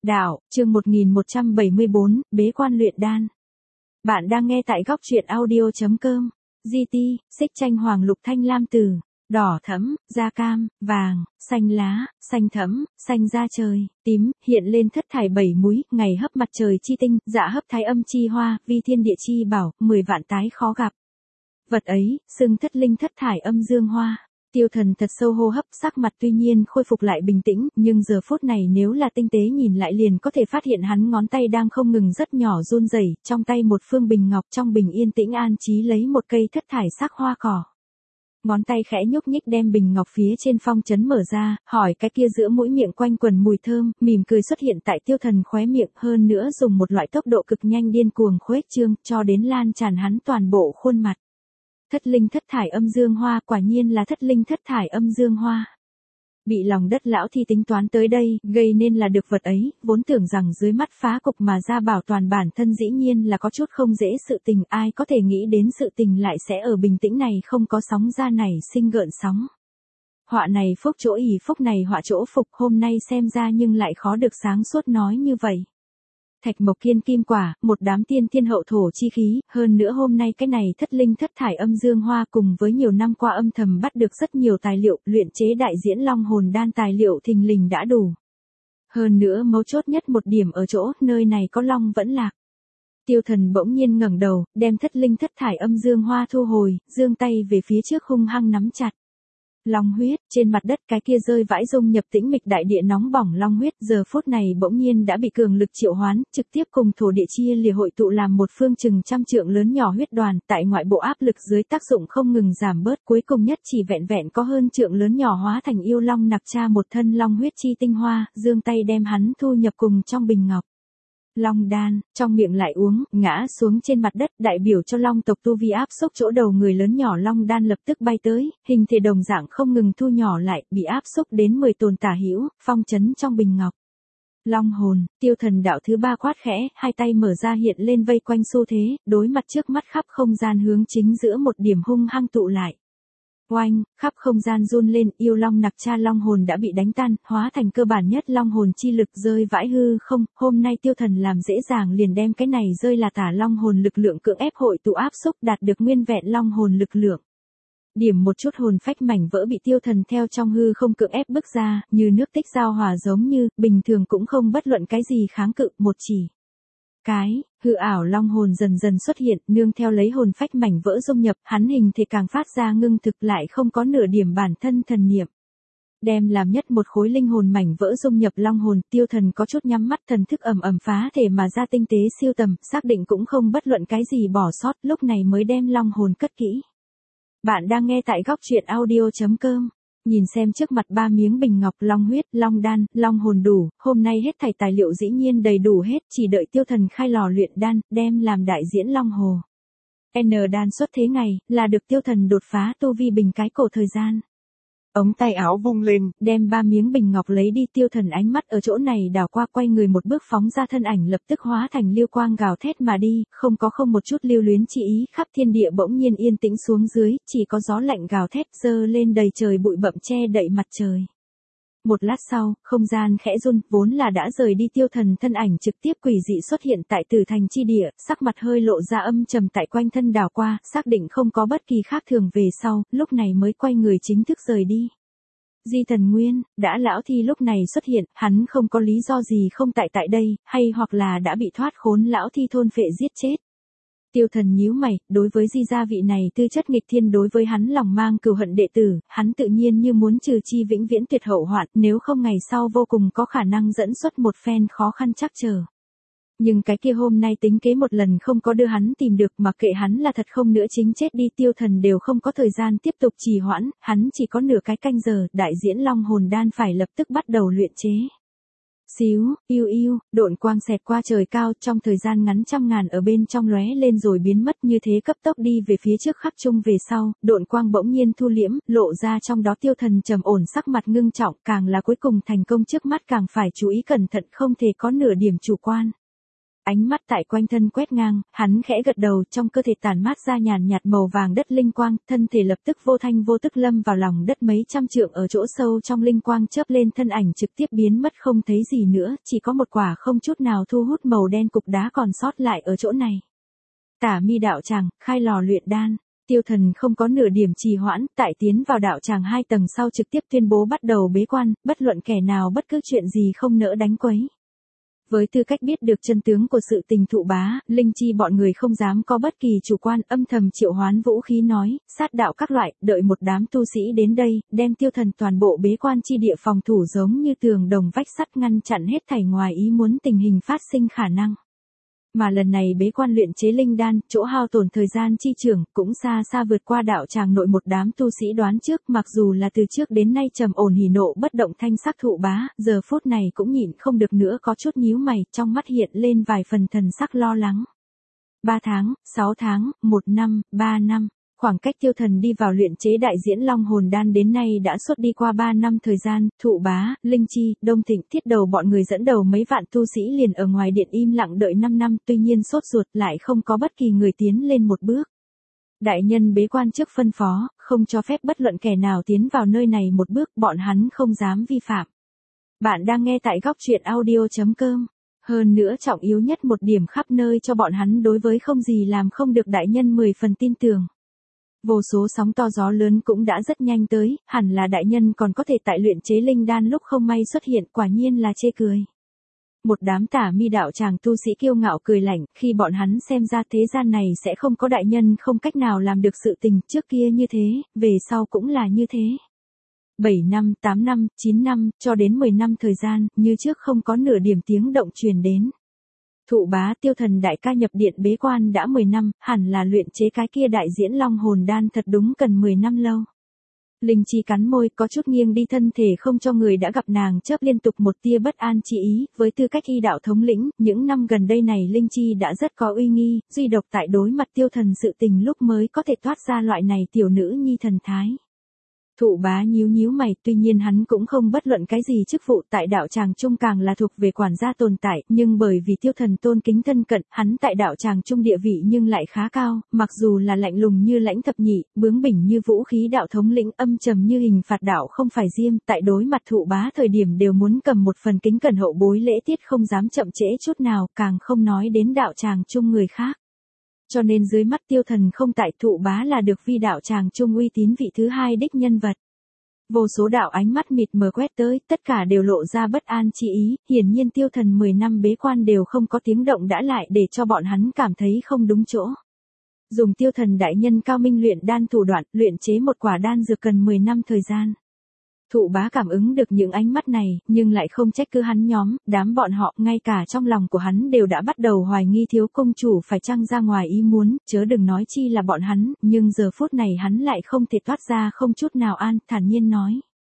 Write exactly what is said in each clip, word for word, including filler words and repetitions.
Đạo, chương một nghìn một trăm bảy mươi bốn, bế quan luyện đan. Bạn đang nghe tại góc truyện audio chấm com. giê tê, xích tranh hoàng lục thanh lam tử, đỏ thẫm, da cam, vàng, xanh lá, xanh thẫm, xanh da trời, tím, hiện lên thất thải bảy múi, ngày hấp mặt trời chi tinh, dạ hấp thái âm chi hoa, vi thiên địa chi bảo, mười vạn tái khó gặp. Vật ấy, xưng thất linh thất thải âm dương hoa. Tiêu Thần thật sâu hô hấp, sắc mặt tuy nhiên khôi phục lại bình tĩnh, nhưng giờ phút này nếu là tinh tế nhìn lại liền có thể phát hiện hắn ngón tay đang không ngừng rất nhỏ run rẩy, trong tay một phương bình ngọc, trong bình yên tĩnh an trí lấy một cây thất thải sắc hoa cỏ. Ngón tay khẽ nhúc nhích đem bình ngọc phía trên phong trấn mở ra, hỏi cái kia giữa mũi miệng quanh quần mùi thơm, mỉm cười xuất hiện tại Tiêu Thần khóe miệng, hơn nữa dùng một loại tốc độ cực nhanh điên cuồng khuếch trương, cho đến lan tràn hắn toàn bộ khuôn mặt. Thất linh thất thải âm dương hoa, quả nhiên là thất linh thất thải âm dương hoa. Bị lòng đất lão thi tính toán tới đây, gây nên là được vật ấy, vốn tưởng rằng dưới mắt phá cục mà ra bảo toàn bản thân dĩ nhiên là có chút không dễ sự tình, ai có thể nghĩ đến sự tình lại sẽ ở bình tĩnh này không có sóng ra này sinh gợn sóng. Họa này phúc chỗ ỷ phúc này họa chỗ phục, hôm nay xem ra nhưng lại khó được sáng suốt nói như vậy. Thạch mộc kiên kim quả, một đám tiên thiên hậu thổ chi khí, hơn nữa hôm nay cái này thất linh thất thải âm dương hoa cùng với nhiều năm qua âm thầm bắt được rất nhiều tài liệu, luyện chế đại diễn long hồn đan tài liệu thình lình đã đủ. Hơn nữa mấu chốt nhất một điểm ở chỗ, nơi này có long vẫn lạc. Tiêu Thần bỗng nhiên ngẩng đầu, đem thất linh thất thải âm dương hoa thu hồi, giương tay về phía trước hung hăng nắm chặt. Long huyết, trên mặt đất cái kia rơi vãi dung nhập tĩnh mịch đại địa nóng bỏng long huyết, giờ phút này bỗng nhiên đã bị cường lực triệu hoán, trực tiếp cùng thổ địa chia lìa hội tụ làm một phương chừng trăm trượng lớn nhỏ huyết đoàn, tại ngoại bộ áp lực dưới tác dụng không ngừng giảm bớt, cuối cùng nhất chỉ vẹn vẹn có hơn trượng lớn nhỏ hóa thành yêu long nặc tra một thân long huyết chi tinh hoa, giương tay đem hắn thu nhập cùng trong bình ngọc. Long đan, trong miệng lại uống, ngã xuống trên mặt đất, đại biểu cho long tộc tu vi áp xúc chỗ đầu người lớn nhỏ long đan lập tức bay tới, hình thể đồng dạng không ngừng thu nhỏ lại, bị áp xúc đến mười tồn tả hữu, phong trấn trong bình ngọc. Long hồn, Tiêu Thần đạo thứ ba quát khẽ, hai tay mở ra hiện lên vây quanh xu thế, đối mặt trước mắt khắp không gian hướng chính giữa một điểm hung hăng tụ lại. Oanh, khắp không gian run lên, yêu long nặc tra long hồn đã bị đánh tan, hóa thành cơ bản nhất long hồn chi lực rơi vãi hư không, hôm nay Tiêu Thần làm dễ dàng liền đem cái này rơi là tả long hồn lực lượng cưỡng ép hội tụ áp xúc đạt được nguyên vẹn long hồn lực lượng. Điểm một chút hồn phách mảnh vỡ bị Tiêu Thần theo trong hư không cưỡng ép bước ra, như nước tích giao hòa giống như, bình thường cũng không bất luận cái gì kháng cự, một chỉ. Cái, hư ảo long hồn dần dần xuất hiện, nương theo lấy hồn phách mảnh vỡ dung nhập, hắn hình thể càng phát ra ngưng thực lại không có nửa điểm bản thân thần niệm. Đem làm nhất một khối linh hồn mảnh vỡ dung nhập long hồn, Tiêu Thần có chút nhắm mắt thần thức ầm ầm phá thể mà ra tinh tế siêu tầm, xác định cũng không bất luận cái gì bỏ sót, lúc này mới đem long hồn cất kỹ. Bạn đang nghe tại góc truyện audio chấm com. Nhìn xem trước mặt ba miếng bình ngọc, long huyết, long đan, long hồn đủ, hôm nay hết thảy tài liệu dĩ nhiên đầy đủ hết, chỉ đợi Tiêu Thần khai lò luyện đan, đem làm đại diễn long hồ. N đan xuất thế ngày, là được Tiêu Thần đột phá tu vi bình cái cổ thời gian. Ống tay áo vung lên, đem ba miếng bình ngọc lấy đi, Tiêu Thần ánh mắt ở chỗ này đảo qua, quay người một bước phóng ra thân ảnh lập tức hóa thành lưu quang gào thét mà đi, không có không một chút lưu luyến chi ý, khắp thiên địa bỗng nhiên yên tĩnh xuống dưới, chỉ có gió lạnh gào thét dơ lên đầy trời bụi bặm che đậy mặt trời. Một lát sau, không gian khẽ run, vốn là đã rời đi Tiêu Thần thân ảnh trực tiếp quỷ dị xuất hiện tại Tử Thành chi địa, sắc mặt hơi lộ ra âm trầm tại quanh thân đảo qua, xác định không có bất kỳ khác thường về sau, lúc này mới quay người chính thức rời đi. Di Thần Nguyên, đã lão thi lúc này xuất hiện, hắn không có lý do gì không tại tại đây, hay hoặc là đã bị thoát khốn lão thi thôn phệ giết chết. Tiêu Thần nhíu mày, đối với Di gia vị này tư chất nghịch thiên đối với hắn lòng mang cừu hận đệ tử, hắn tự nhiên như muốn trừ chi vĩnh viễn tuyệt hậu hoạn, nếu không ngày sau vô cùng có khả năng dẫn xuất một phen khó khăn chắc chờ. Nhưng cái kia hôm nay tính kế một lần không có đưa hắn tìm được, mà kệ hắn là thật không nữa chính chết đi, Tiêu Thần đều không có thời gian tiếp tục trì hoãn, hắn chỉ có nửa cái canh giờ, đại diễn long hồn đan phải lập tức bắt đầu luyện chế. Xíu, yêu yêu, độn quang xẹt qua trời cao, trong thời gian ngắn trăm ngàn ở bên trong lóe lên rồi biến mất, như thế cấp tốc đi về phía trước khắc trung về sau, độn quang bỗng nhiên thu liễm, lộ ra trong đó Tiêu Thần trầm ổn sắc mặt ngưng trọng, càng là cuối cùng thành công trước mắt càng phải chú ý cẩn thận, không thể có nửa điểm chủ quan. Ánh mắt tại quanh thân quét ngang, hắn khẽ gật đầu, trong cơ thể tản mát ra nhàn nhạt màu vàng đất linh quang, thân thể lập tức vô thanh vô tức lâm vào lòng đất mấy trăm trượng, ở chỗ sâu trong linh quang chớp lên, thân ảnh trực tiếp biến mất không thấy gì nữa, chỉ có một quả không chút nào thu hút màu đen cục đá còn sót lại ở chỗ này. Tả Mi đạo tràng, khai lò luyện đan. Tiêu Thần không có nửa điểm trì hoãn, tại tiến vào đạo tràng hai tầng sau trực tiếp tuyên bố bắt đầu bế quan, bất luận kẻ nào bất cứ chuyện gì không nỡ đánh quấy. Với tư cách biết được chân tướng của sự tình Thụ Bá, Linh Chi bọn người không dám có bất kỳ chủ quan, âm thầm triệu hoán vũ khí nói, sát đạo các loại, đợi một đám tu sĩ đến đây, đem Tiêu Thần toàn bộ bế quan chi địa phòng thủ giống như tường đồng vách sắt, ngăn chặn hết thảy ngoài ý muốn tình hình phát sinh khả năng. Mà lần này bế quan luyện chế linh đan, chỗ hao tổn thời gian chi trường, cũng xa xa vượt qua đạo tràng nội một đám tu sĩ đoán trước, mặc dù là từ trước đến nay trầm ổn hỉ nộ bất động thanh sắc Thụ Bá, giờ phút này cũng nhịn không được nữa có chút nhíu mày, trong mắt hiện lên vài phần thần sắc lo lắng. Ba tháng, sáu tháng, một năm, ba năm. Khoảng cách Tiêu Thần đi vào luyện chế đại diễn long hồn đan đến nay đã suốt đi qua ba năm thời gian, Thụ Bá, Linh Chi, Đông Thịnh, Thiết Đầu bọn người dẫn đầu mấy vạn tu sĩ liền ở ngoài điện im lặng đợi năm năm, tuy nhiên sốt ruột lại không có bất kỳ người tiến lên một bước. Đại nhân bế quan trước phân phó, không cho phép bất luận kẻ nào tiến vào nơi này một bước, bọn hắn không dám vi phạm. Bạn đang nghe tại góc truyện audio chấm com. Hơn nữa trọng yếu nhất một điểm, khắp nơi cho bọn hắn đối với không gì làm không được đại nhân mười phần tin tưởng. Vô số sóng to gió lớn cũng đã rất nhanh tới, hẳn là đại nhân còn có thể tại luyện chế linh đan lúc không may xuất hiện, quả nhiên là chê cười. Một đám Tả Mi đạo tràng tu sĩ kiêu ngạo cười lạnh, khi bọn hắn xem ra thế gian này sẽ không có đại nhân không cách nào làm được sự tình, trước kia như thế, về sau cũng là như thế. bảy năm, tám năm, chín năm, cho đến mười năm thời gian, như trước không có nửa điểm tiếng động truyền đến. Thụ Bá, Tiêu Thần đại ca nhập điện bế quan đã mười năm, hẳn là luyện chế cái kia đại diễn long hồn đan thật đúng cần mười năm lâu. Linh Chi cắn môi, có chút nghiêng đi thân thể không cho người đã gặp nàng chớp liên tục một tia bất an chi ý, với tư cách y đạo thống lĩnh, những năm gần đây này Linh Chi đã rất có uy nghi, duy độc tại đối mặt Tiêu Thần sự tình lúc mới có thể thoát ra loại này tiểu nữ nhi thần thái. Thụ Bá nhíu nhíu mày, tuy nhiên hắn cũng không bất luận cái gì chức vụ tại đạo tràng trung, càng là thuộc về quản gia tồn tại, nhưng bởi vì Tiêu Thần tôn kính thân cận, hắn tại đạo tràng trung địa vị nhưng lại khá cao, mặc dù là lạnh lùng như Lãnh Thập Nhị, bướng bỉnh như vũ khí đạo thống lĩnh, âm trầm như Hình Phạt đạo không phải diêm, tại đối mặt Thụ Bá thời điểm đều muốn cầm một phần kính cẩn hậu bối lễ tiết, không dám chậm trễ chút nào, càng không nói đến đạo tràng trung người khác. Cho nên dưới mắt Tiêu Thần không tại, Thụ Bá là được vi đạo tràng trung uy tín vị thứ hai đích nhân vật. Vô số đạo ánh mắt mịt mờ quét tới, tất cả đều lộ ra bất an chi ý, hiển nhiên Tiêu Thần mười năm bế quan đều không có tiếng động đã lại để cho bọn hắn cảm thấy không đúng chỗ. Dùng Tiêu Thần đại nhân cao minh luyện đan thủ đoạn, luyện chế một quả đan dược cần mười năm thời gian. Thụ Bá cảm ứng được những ánh mắt này, nhưng lại không trách cứ hắn nhóm, đám bọn họ, ngay cả trong lòng của hắn đều đã bắt đầu hoài nghi thiếu công chủ phải chăng ra ngoài ý muốn, chớ đừng nói chi là bọn hắn, nhưng giờ phút này hắn lại không thể thoát ra không chút nào an, thản nhiên nói.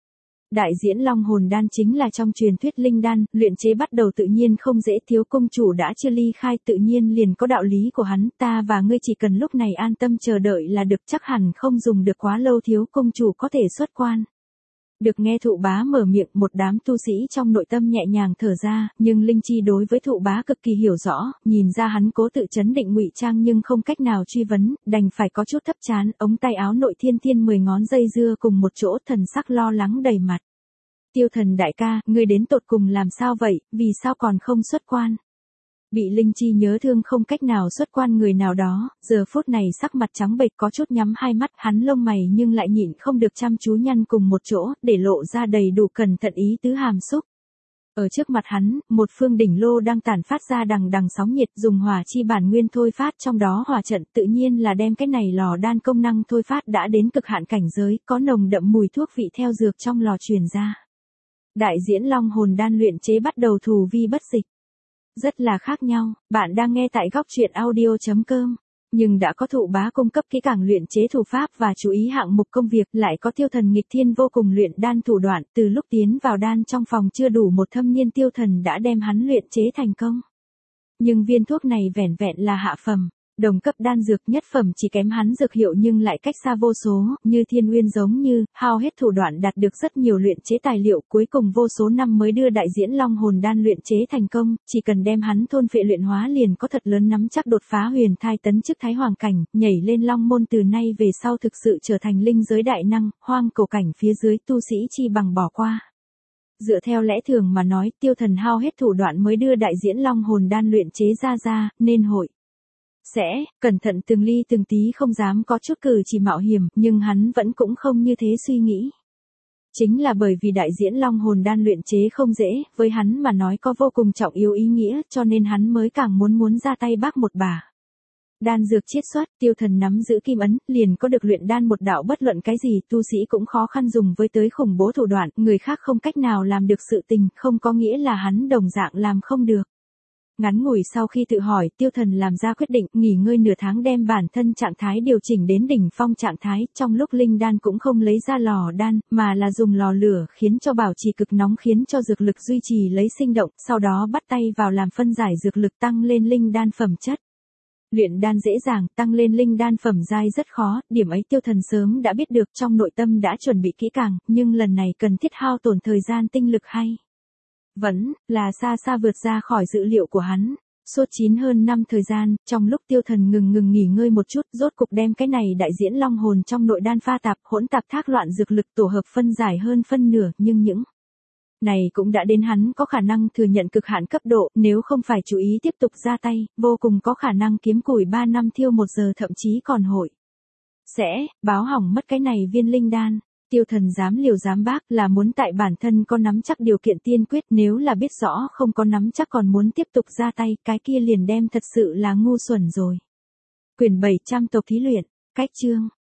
Đại diễn long hồn đan chính là trong truyền thuyết linh đan, luyện chế bắt đầu tự nhiên không dễ, thiếu công chủ đã chưa ly khai tự nhiên liền có đạo lý của hắn, ta và ngươi chỉ cần lúc này an tâm chờ đợi là được, chắc hẳn không dùng được quá lâu thiếu công chủ có thể xuất quan. Được nghe Thụ Bá mở miệng, một đám tu sĩ trong nội tâm nhẹ nhàng thở ra, nhưng Linh Chi đối với Thụ Bá cực kỳ hiểu rõ, nhìn ra hắn cố tự chấn định ngụy trang nhưng không cách nào truy vấn, đành phải có chút thấp chán, ống tay áo nội thiên thiên mười ngón dây dưa cùng một chỗ, thần sắc lo lắng đầy mặt. Tiêu Thần đại ca, ngươi đến tột cùng làm sao vậy, vì sao còn không xuất quan? Bị Linh Chi nhớ thương không cách nào xuất quan người nào đó, giờ phút này sắc mặt trắng bệch, có chút nhắm hai mắt, hắn lông mày nhưng lại nhịn không được chăm chú nhăn cùng một chỗ, để lộ ra đầy đủ cẩn thận ý tứ hàm xúc. Ở trước mặt hắn, một phương đỉnh lô đang tản phát ra đằng đằng sóng nhiệt, dùng hỏa chi bản nguyên thôi phát trong đó hỏa trận, tự nhiên là đem cái này lò đan công năng thôi phát đã đến cực hạn cảnh giới, có nồng đậm mùi thuốc vị theo dược trong lò truyền ra. Đại diễn long hồn đan luyện chế bắt đầu thù vi bất dịch. Rất là khác nhau, bạn đang nghe tại góc truyện audio chấm com. Nhưng đã có Thụ Bá cung cấp kỹ càng luyện chế thủ pháp và chú ý hạng mục công việc, lại có Tiêu Thần nghịch thiên vô cùng luyện đan thủ đoạn, từ lúc tiến vào đan trong phòng chưa đủ một thâm niên Tiêu Thần đã đem hắn luyện chế thành công. Nhưng viên thuốc này vẻn vẹn là hạ phẩm. Đồng cấp đan dược nhất phẩm chỉ kém hắn dược hiệu nhưng lại cách xa vô số, như Thiên Uyên giống như, hao hết thủ đoạn đạt được rất nhiều luyện chế tài liệu, cuối cùng vô số năm mới đưa đại diễn long hồn đan luyện chế thành công, chỉ cần đem hắn thôn phệ luyện hóa liền có thật lớn nắm chắc đột phá huyền thai tấn chức thái hoàng cảnh, nhảy lên long môn từ nay về sau thực sự trở thành linh giới đại năng, hoang cổ cảnh phía dưới tu sĩ chi bằng bỏ qua. Dựa theo lẽ thường mà nói, Tiêu Thần hao hết thủ đoạn mới đưa đại diễn long hồn đan luyện chế ra ra, nên hội sẽ cẩn thận từng ly từng tí không dám có chút cử chỉ mạo hiểm, nhưng hắn vẫn cũng không như thế suy nghĩ. Chính là bởi vì đại diễn long hồn đan luyện chế không dễ, với hắn mà nói có vô cùng trọng yếu ý nghĩa, cho nên hắn mới càng muốn muốn ra tay bác một bà. Đan dược chiết xuất, Tiêu Thần nắm giữ kim ấn, liền có được luyện đan một đạo bất luận cái gì, tu sĩ cũng khó khăn dùng với tới khủng bố thủ đoạn, người khác không cách nào làm được sự tình, không có nghĩa là hắn đồng dạng làm không được. Ngắn ngủi sau khi tự hỏi, Tiêu Thần làm ra quyết định, nghỉ ngơi nửa tháng đem bản thân trạng thái điều chỉnh đến đỉnh phong trạng thái, trong lúc linh đan cũng không lấy ra lò đan, mà là dùng lò lửa khiến cho bảo trì cực nóng khiến cho dược lực duy trì lấy sinh động, sau đó bắt tay vào làm phân giải dược lực tăng lên linh đan phẩm chất. Luyện đan dễ dàng, tăng lên linh đan phẩm giai rất khó, điểm ấy Tiêu Thần sớm đã biết được, trong nội tâm đã chuẩn bị kỹ càng, nhưng lần này cần thiết hao tổn thời gian tinh lực hay vẫn là xa xa vượt ra khỏi dữ liệu của hắn. Suốt chín hơn năm thời gian, trong lúc Tiêu Thần ngừng ngừng nghỉ ngơi một chút, rốt cục đem cái này đại diễn long hồn trong nội đan pha tạp, hỗn tạp thác loạn dược lực tổ hợp phân giải hơn phân nửa, nhưng những này cũng đã đến hắn có khả năng thừa nhận cực hạn cấp độ, nếu không phải chú ý tiếp tục ra tay, vô cùng có khả năng kiếm củi ba năm thiêu một giờ thậm chí còn hội sẽ báo hỏng mất cái này viên linh đan. Tiêu Thần dám liều dám bác là muốn tại bản thân có nắm chắc điều kiện tiên quyết, nếu là biết rõ không có nắm chắc còn muốn tiếp tục ra tay, cái kia liền đem thật sự là ngu xuẩn rồi. Quyển bảy trăm tộc thí luyện, cách chương.